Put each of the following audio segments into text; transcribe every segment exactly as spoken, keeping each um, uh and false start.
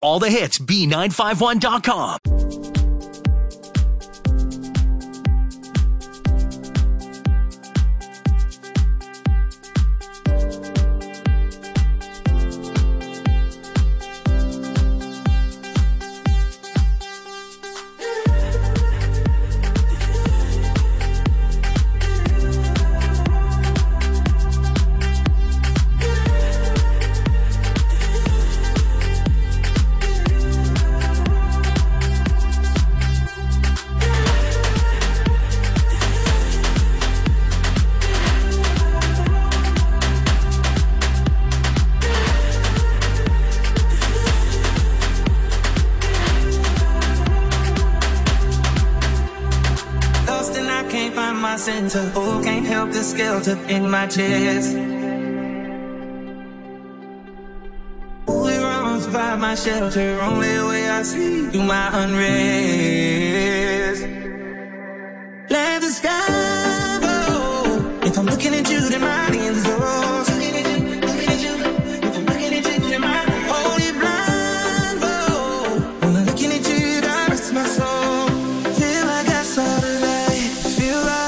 All the hits, B nine fifty-one dot com. Center, oh, can't help the skeleton in my chest. Ooh, it runs by my shelter, only way I see through my unrest. Let the sky go. If I'm looking at you, then my hands are rose. Looking at you, looking at you. If I'm looking at you, then my hold it blindfold. When I'm looking at you, God rest my soul. Feel like I saw the light. Feel like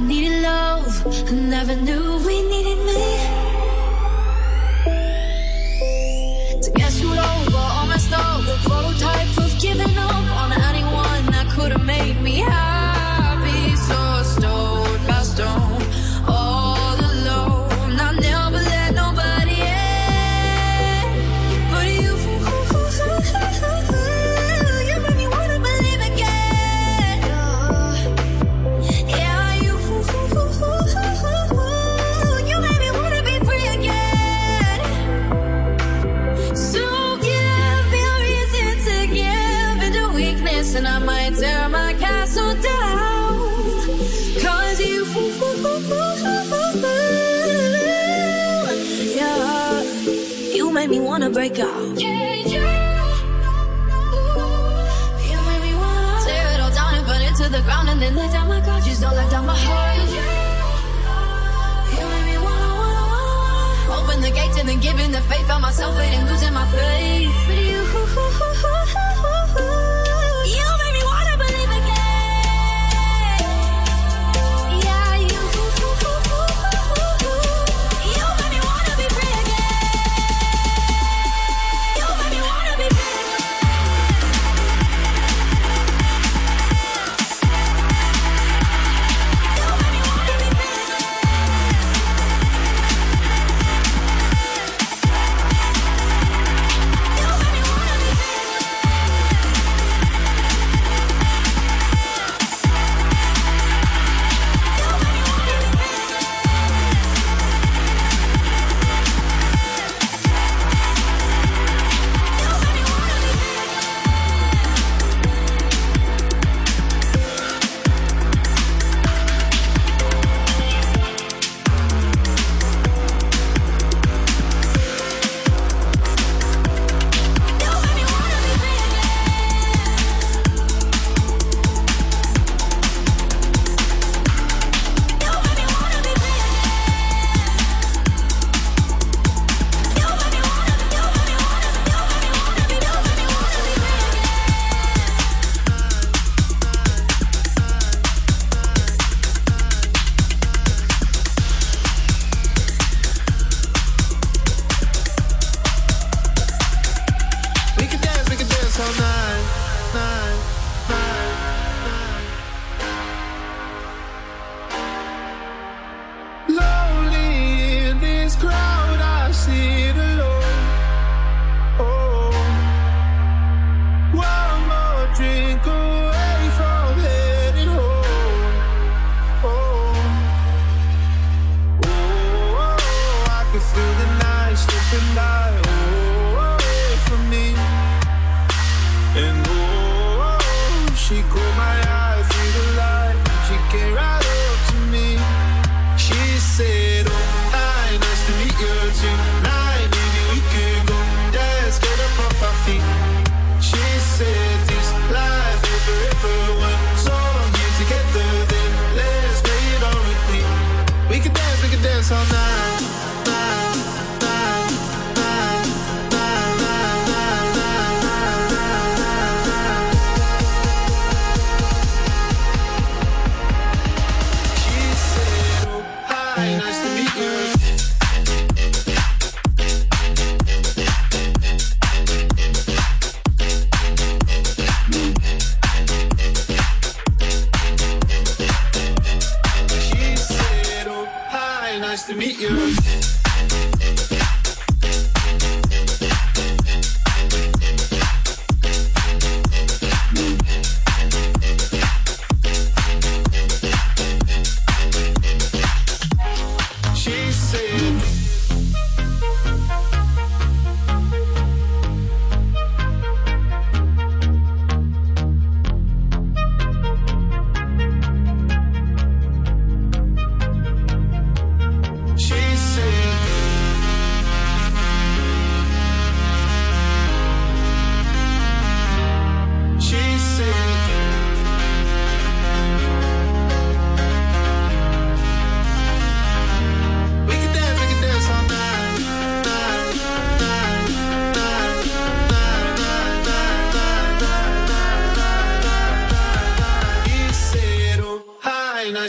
needed love, I never knew we needed me. To get screwed over, all messed up, the prototype of giving up on anyone that could have made me happy. So stone by stone, all alone, I never let nobody in. But you, you made me wanna believe again. Yeah, you, you made me wanna be free again. So give me a reason to give into weakness, and I might tear my castle down. Cause you, yeah, you made me wanna break out. Yeah, yeah. You made me wanna tear it all down and burn it to the ground, and then let down my guard, just don't let down my heart. You made me wanna, wanna, wanna open the gates and then giving the faith, found myself waiting, losing my faith. But you, you made me wanna believe again. Yeah, you, you made me wanna be free again. You made me wanna be free again. You made me wanna be free again.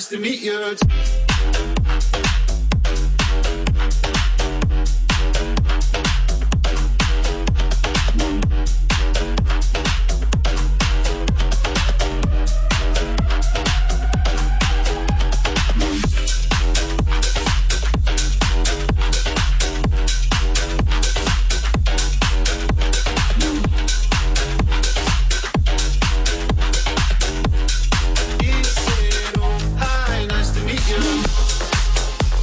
nice to meet you. He said, oh, hi, nice to meet you.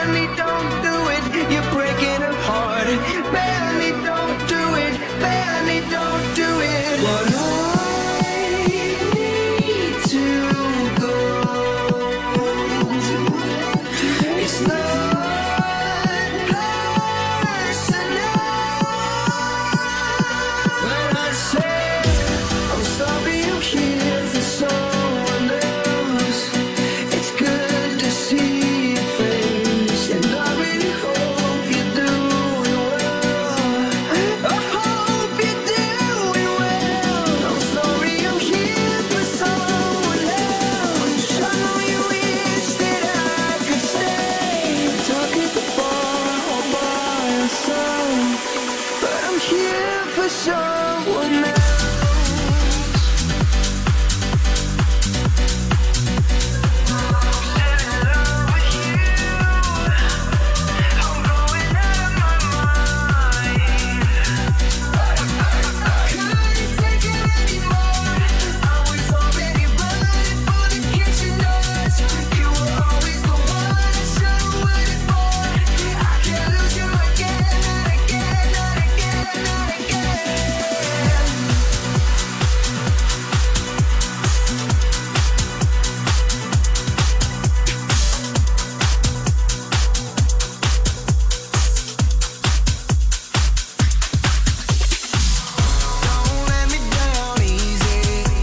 Barely don't do it, you're breaking her heart. Barely don't do it, barely don't do it. But I need to go. It's not personal. When I say I'm sorry, I'm here for someone else. It's good to see your face, and I really hope you're doing well. I hope you're doing well. I'm sorry, I'm here for someone else. I know you wish that I could stay, talk at the bar all by yourself, but I'm here for someone else. Don't let me down easy.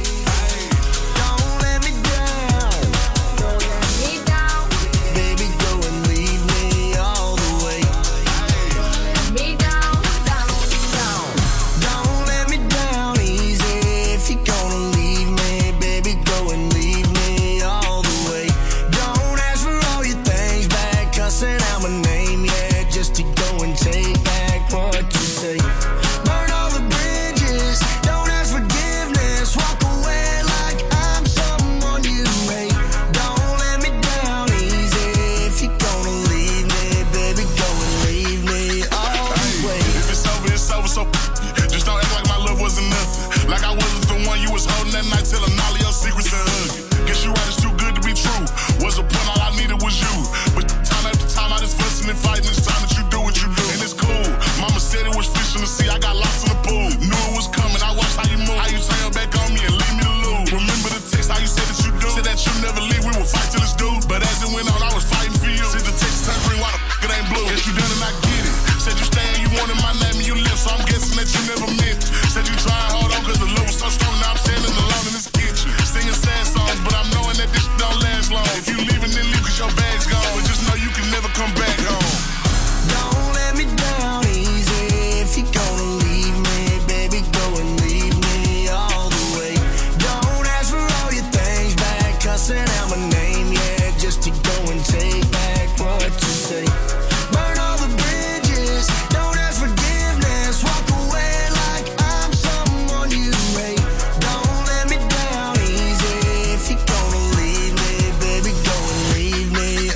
Don't let me down. Don't let me down, Baby, go and leave me all the way. let me down, down, down. Don't let me down easy. If you're gonna leave me, baby, go and leave me all the way. Don't ask for all your things back, cussing out my name, yeah, just to go and take back what you say. Burn all the bridges, don't ask forgiveness, walk away like I'm someone you hate. Don't let me down easy. If you're gonna leave me, baby, go and leave me all the way. If it's over, it's over, so just don't act like my love wasn't nothing. Like I wasn't the one you was holding that night, telling all of your secrets and hugging. Guess you right, it's too good to be true. Was a point, all I needed was you. But time after time, I just fussing and fighting. It's time that you do what you do. And it's cool. Mama said it was fish in the sea, I got lost in the pool. Knew it was coming, I watched how you move. How you turn your back on me and leave me to lose. Remember the text, how you said that you do. Said that you never leave, we would fight till it's due. But as it went on, I was fighting for you. Said the text turned green, why the f*** it ain't blue? Guess you done and I get it. Said you stay and you wanted my name and you left, so I'm guessing that you never meant it. Said you tried hard on cause the love was so strong, now I'm standing alone in this kitchen. Singing sad songs, but I'm knowing that this don't last long. If you leaving, then leave cause your bag's gone. But just know you can never come back home. Don't let me down easy. If you're gonna leave me, baby, go and leave me all the way. Don't ask for all your things back, cussing out my name, yeah, just to go and take back what you say. Burn all the bridges, don't ask forgiveness, walk away like I'm someone you hate. Don't let me down easy. If you're gonna leave me, baby, go and leave me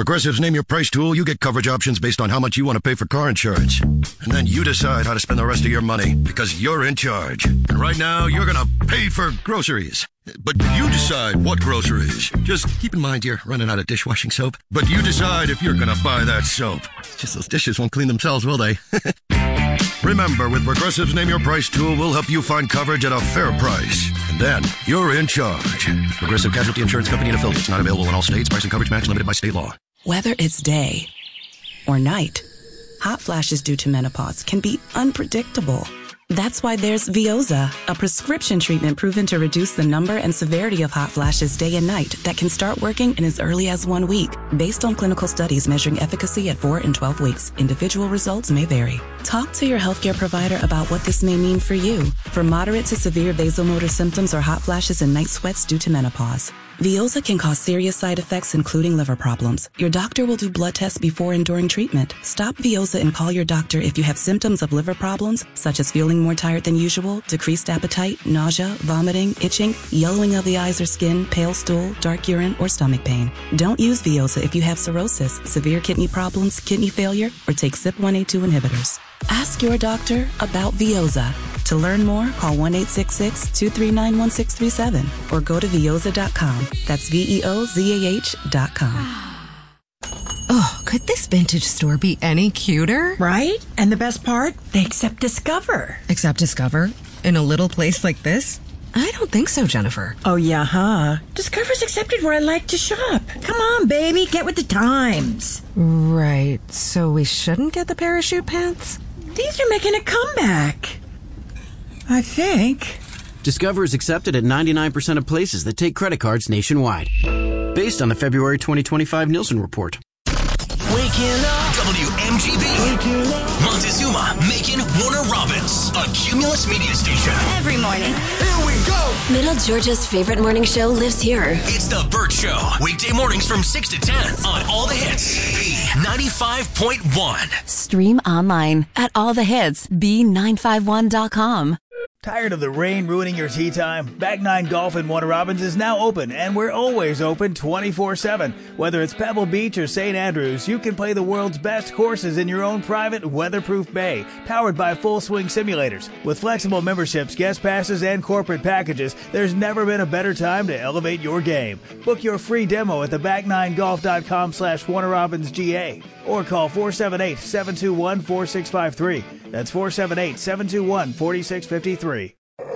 Progressive's Name Your Price tool, you get coverage options based on how much you want to pay for car insurance. And then you decide how to spend the rest of your money, because you're in charge. And right now, you're going to pay for groceries. But you decide what groceries. Just keep in mind you're running out of dishwashing soap. But you decide if you're going to buy that soap. It's just those dishes won't clean themselves, will they? Remember, with Progressive's Name Your Price tool, we'll help you find coverage at a fair price. And then, you're in charge. Progressive Casualty Insurance Company and affiliates. Not available in all states. Price and coverage match limited by state law. Whether it's day or night, hot flashes due to menopause can be unpredictable. That's why there's Veoza, a prescription treatment proven to reduce the number and severity of hot flashes day and night that can start working in as early as one week. Based on clinical studies measuring efficacy at four and twelve weeks, individual results may vary. Talk to your healthcare provider about what this may mean for you. For moderate to severe vasomotor symptoms or hot flashes and night sweats due to menopause, Veoza can cause serious side effects, including liver problems. Your doctor will do blood tests before and during treatment. Stop Veoza and call your doctor if you have symptoms of liver problems, such as feeling more tired than usual, decreased appetite, nausea, vomiting, itching, yellowing of the eyes or skin, pale stool, dark urine, or stomach pain. Don't use Veoza if you have cirrhosis, severe kidney problems, kidney failure, or take C Y P one A two inhibitors. Ask your doctor about Veoza. To learn more, call one eight six six, two three nine, one six three seven or go to veoza dot com. That's V E O Z A H dot com. Oh, could this vintage store be any cuter? Right? And the best part? They accept Discover. Accept Discover? In a little place like this? I don't think so, Jennifer. Oh, yeah, huh? Discover's accepted where I like to shop. Come on, baby, get with the times. Right, so we shouldn't get the parachute pants? These are making a comeback. I think. Discover is accepted at ninety-nine percent of places that take credit cards nationwide. Based on the February twenty twenty-five Nielsen report. Waking up. W M G B. Waking up. Montezuma, Macon, Warner Robins. A Cumulus media station. Every morning. Here we go. Middle Georgia's favorite morning show lives here. It's The Burt Show. Weekday mornings from six to ten on All the Hits. B ninety-five point one. Stream online at all the hits b nine five one dot com. Tired of the rain ruining your tee time? Back Nine Golf in Warner Robins is now open, and we're always open twenty-four seven. Whether it's Pebble Beach or Saint Andrews, you can play the world's best courses in your own private, weatherproof bay, powered by Full Swing Simulators. With flexible memberships, guest passes, and corporate packages, there's never been a better time to elevate your game. Book your free demo at the back nine golf dot com slash Warner Robins G A or call four seven eight, seven two one, four six five three. That's four seven eight, seven two one, four six five three.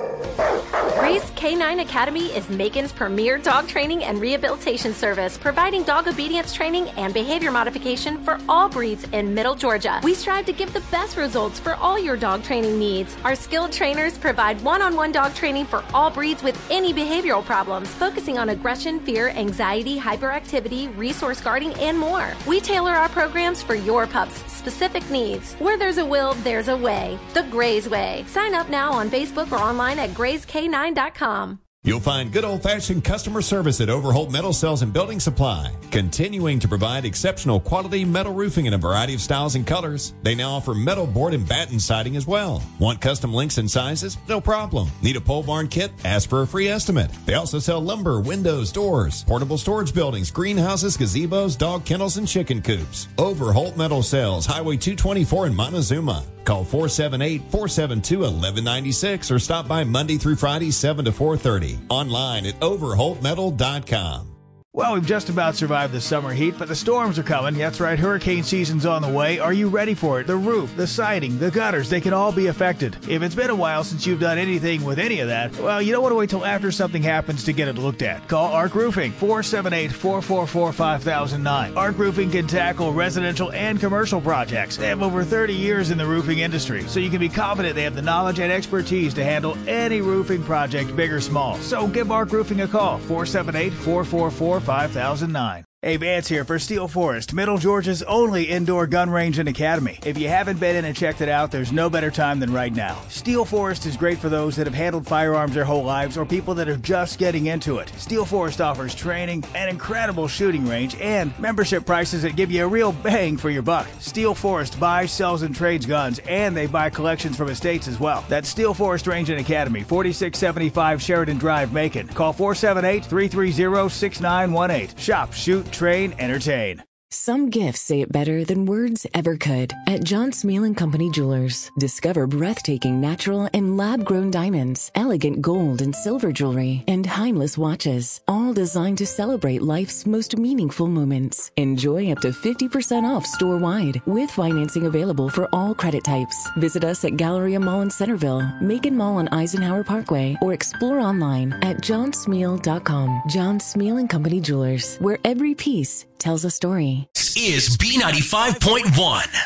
Grace K nine Academy is Macon's premier dog training and rehabilitation service, providing dog obedience training and behavior modification for all breeds in Middle Georgia. We strive to give the best results for all your dog training needs. Our skilled trainers provide one-on-one dog training for all breeds with any behavioral problems, focusing on aggression, fear, anxiety, hyperactivity, resource guarding, and more. We tailor our programs for your pup's specific needs. Where there's a will, there's a way. The Grays Way. Sign up now on Facebook or online at grays k nine dot com. You'll find good old-fashioned customer service at Overholt Metal Sales and Building Supply, continuing to provide exceptional quality metal roofing in a variety of styles and colors. They now offer metal board and batten siding as well. Want custom lengths and sizes? No problem. Need a pole barn kit? Ask for a free estimate. They also sell lumber, windows, doors, portable storage buildings, greenhouses, gazebos, dog kennels, and chicken coops. Overholt Metal Sales, Highway two twenty-four in Montezuma. Call four seven eight, four seven two, one one nine six or stop by Monday through Friday, seven to four thirty. Online at overholt metal dot com. Well, we've just about survived the summer heat, but the storms are coming. That's right, hurricane season's on the way. Are you ready for it? The roof, the siding, the gutters, they can all be affected. If it's been a while since you've done anything with any of that, well, you don't want to wait till after something happens to get it looked at. Call Arc Roofing, four seven eight, four four four, five thousand nine. Arc Roofing can tackle residential and commercial projects. They have over thirty years in the roofing industry, so you can be confident they have the knowledge and expertise to handle any roofing project, big or small. So give Arc Roofing a call, four seven eight, four four four, five thousand nine. Hey, Vance here for Steel Forest, Middle Georgia's only indoor gun range and academy. If you haven't been in and checked it out, there's no better time than right now. Steel Forest is great for those that have handled firearms their whole lives or people that are just getting into it. Steel Forest offers training, an incredible shooting range, and membership prices that give you a real bang for your buck. Steel Forest buys, sells, and trades guns, and they buy collections from estates as well. That's Steel Forest Range and Academy, forty-six seventy-five Sheridan Drive, Macon. Call four seven eight, three three zero, six nine one eight. Shop, shoot, train, entertain. Some gifts say it better than words ever could. At John Smeal and Company Jewelers, discover breathtaking natural and lab-grown diamonds, elegant gold and silver jewelry, and timeless watches, all designed to celebrate life's most meaningful moments. Enjoy up to fifty percent off store-wide, with financing available for all credit types. Visit us at Galleria Mall in Centerville, Macon Mall on Eisenhower Parkway, or explore online at john smeal dot com. John Smeal and Company Jewelers, where every piece tells a story. Is B ninety-five point one.